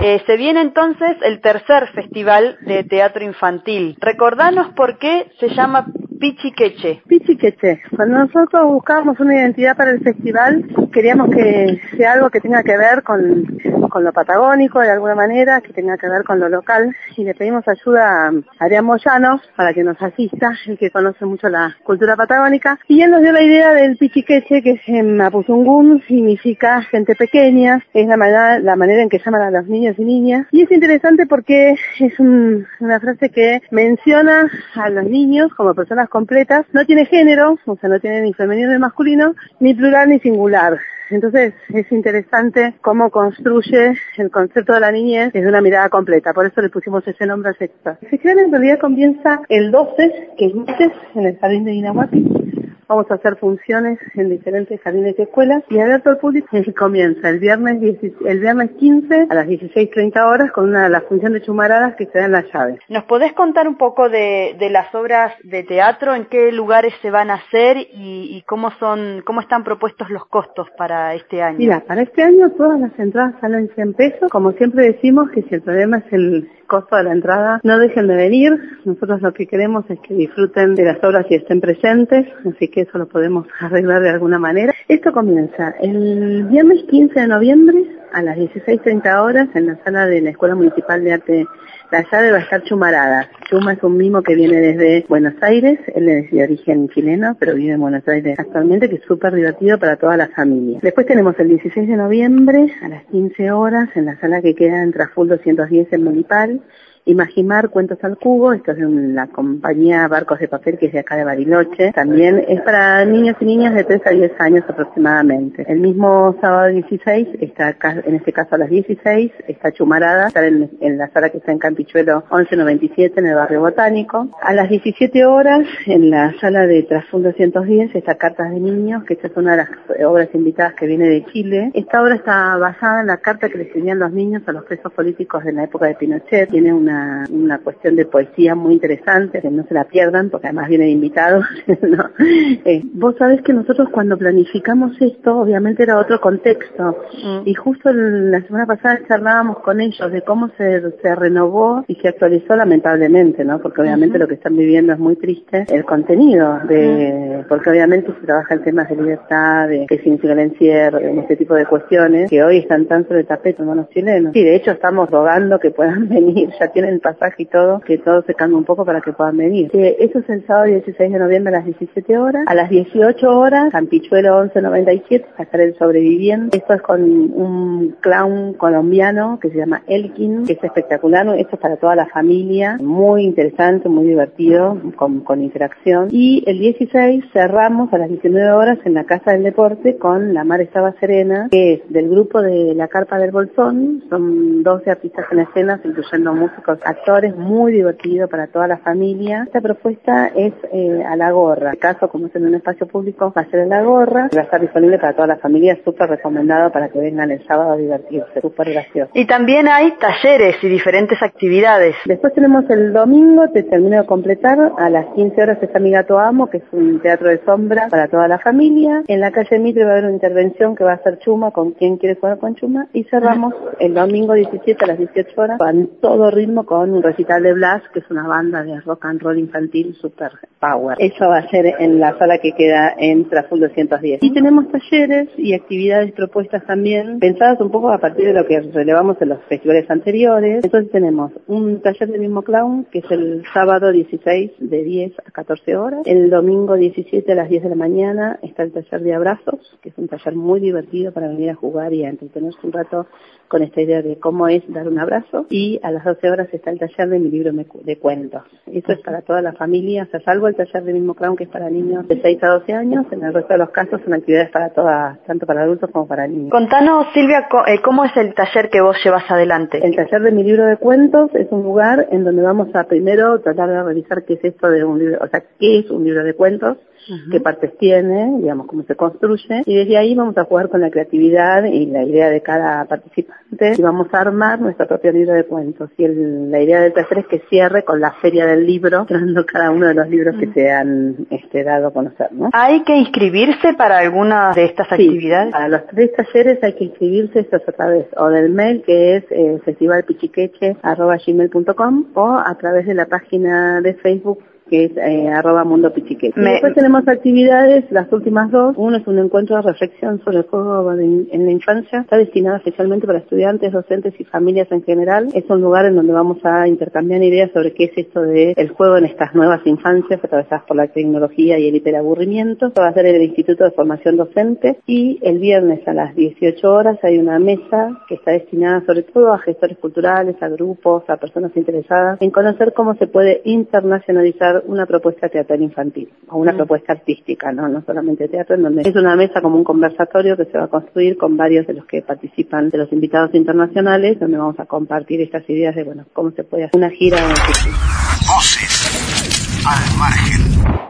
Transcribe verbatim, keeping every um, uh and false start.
Eh, se viene entonces el tercer festival de teatro infantil. Recordanos por qué se llama Pichiqueche. Pichiqueche. Cuando nosotros buscábamos una identidad para el festival, queríamos que sea algo que tenga que ver con, con lo patagónico de alguna manera, que tenga que ver con lo local, y le pedimos ayuda a Adrián Moyano para que nos asista, el que conoce mucho la cultura patagónica, y él nos dio la idea del Pichiqueche, que es en mapuzungún, significa gente pequeña, es la manera, la manera en que llaman a los niños y niñas, y es interesante porque es un, una frase que menciona a los niños como personas completas, no tiene género, o sea, no tiene ni femenino ni masculino, ni plural ni singular. Entonces es interesante cómo construye el concepto de la niñez desde una mirada completa, por eso le pusimos ese nombre al festival. El festival en realidad comienza el doce, que es martes, en el jardín de Inahuapi. Vamos a hacer funciones en diferentes jardines y escuelas y abierto al público. Y comienza el viernes el viernes quince a las dieciséis treinta horas con una de las funciones de chumaradas que se dan las llaves. ¿Nos podés contar un poco de, de las obras de teatro, en qué lugares se van a hacer y, y cómo son, cómo están propuestos los costos para este año? Mira, para este año todas las entradas salen cien pesos. Como siempre decimos que si el problema es el costo de la entrada, no dejen de venir. Nosotros lo que queremos es que disfruten de las obras y estén presentes, así que eso lo podemos arreglar de alguna manera. Esto comienza el viernes quince de noviembre a las dieciséis treinta horas en la sala de la Escuela Municipal de Arte La Llave. Va a estar Chumarada. Chuma es un mimo que viene desde Buenos Aires, él es de origen chileno, pero vive en Buenos Aires actualmente, que es súper divertido para toda la familia. Después tenemos el dieciséis de noviembre a las quince horas en la sala que queda en Traful doscientos diez en Municipal. Imagimar Cuentos al Cubo, esto es de la compañía Barcos de Papel, que es de acá de Bariloche. También es para niños y niñas de tres a diez años aproximadamente. El mismo sábado dieciséis, está en este caso a las dieciséis, está Chumarada, está en, en la sala que está en Campichuelo once noventa y siete en el barrio Botánico. A las diecisiete horas, en la sala de Traful doscientos diez, está Cartas de Niños, que esta es una de las obras invitadas que viene de Chile. Esta obra está basada en la carta que le escribían los niños a los presos políticos de la época de Pinochet. Tiene una Una, una cuestión de poesía muy interesante, que no se la pierdan, porque además viene de invitado. ¿No? Eh, vos sabés que nosotros cuando planificamos esto, obviamente era otro contexto, mm. y justo el, la semana pasada charlábamos con ellos de cómo se, se renovó y se actualizó lamentablemente, ¿no? Porque obviamente uh-huh. lo que están viviendo es muy triste, el contenido, de uh-huh. porque obviamente se trabaja en temas de libertad, de qué significa el encierro, en este tipo de cuestiones, que hoy están tan sobre el tapete, hermanos chilenos. Sí, de hecho estamos rogando que puedan venir, ya tienen el pasaje y todo, que todo se cambie un poco para que puedan venir. Que eso es el sábado dieciséis de noviembre a las diecisiete horas. A las dieciocho horas, Campichuelo once noventa y siete, va a estar el sobreviviente. Esto es con un clown colombiano que se llama Elkin, que es espectacular. Esto es para toda la familia, muy interesante, muy divertido, con, con interacción. Y el dieciséis cerramos a las diecinueve horas en la Casa del Deporte con La Mar Estaba Serena, que es del grupo de La Carpa del Bolsón. Son doce artistas en escena, incluyendo músicos, actores, muy divertido para toda la familia. Esta propuesta es eh, a la gorra. En caso, como es en un espacio público, va a ser a la gorra. Va a estar disponible para toda la familia, súper recomendado para que vengan el sábado a divertirse, súper gracioso. Y también hay talleres y diferentes actividades. Después tenemos el domingo, te termino de completar, a las quince horas está Mi Gato Amo, que es un teatro de sombra para toda la familia. En la calle Mitre va a haber una intervención que va a ser Chuma, con quien quiere jugar con Chuma. Y cerramos el domingo diecisiete a las dieciocho horas con todo ritmo, con un recital de Blas, que es una banda de rock and roll infantil super power. Eso va a ser en la sala que queda en Traful doscientos diez. Y tenemos talleres y actividades propuestas también, pensadas un poco a partir de lo que relevamos en los festivales anteriores. Entonces tenemos un taller del mismo clown, que es el sábado dieciséis de diez a catorce horas. El domingo diecisiete a las diez de la mañana está el taller de abrazos, que es un taller muy divertido para venir a jugar y a entretenerse un rato con esta idea de cómo es dar un abrazo. Y a las doce horas está el taller de Mi Libro de Cuentos. Eso es para toda la familia, o sea, salvo el taller del mismo clown, que es para niños de seis a doce años. En el resto de los casos son actividades para todas, tanto para adultos como para niños. Contanos, Silvia, ¿cómo es el taller que vos llevas adelante? El taller de Mi Libro de Cuentos es un lugar en donde vamos a primero tratar de revisar qué es esto de un libro, o sea, qué es un libro de cuentos, uh-huh. qué partes tiene, digamos, cómo se construye, y desde ahí vamos a jugar con la creatividad y la idea de cada participante y vamos a armar nuestro propio libro de cuentos. Y el, la idea del taller es que cierre con la feria del libro, mostrando cada uno de los libros uh-huh. que se han este, dado a conocer, ¿no? ¿Hay que inscribirse para alguna de estas sí, actividades? Para los tres talleres hay que inscribirse, esto es a través o del mail que es eh, festivalpichiqueche arroba gmail punto com o a través de la página de Facebook que es eh, arroba mundo pichiqueche. Me... Después tenemos actividades, las últimas dos. Uno es un encuentro de reflexión sobre el juego de, en la infancia. Está destinado especialmente para estudiantes, docentes y familias en general. Es un lugar en donde vamos a intercambiar ideas sobre qué es esto de el juego en estas nuevas infancias atravesadas por la tecnología y el hiperaburrimiento. Esto va a ser en el Instituto de Formación Docente y el viernes a las dieciocho horas hay una mesa que está destinada sobre todo a gestores culturales, a grupos, a personas interesadas en conocer cómo se puede internacionalizar una propuesta teatral infantil o una mm. propuesta artística, no no solamente teatro, en donde es una mesa como un conversatorio que se va a construir con varios de los que participan, de los invitados internacionales, donde vamos a compartir estas ideas de, bueno, cómo se puede hacer una gira en el futuro. Voces al margen.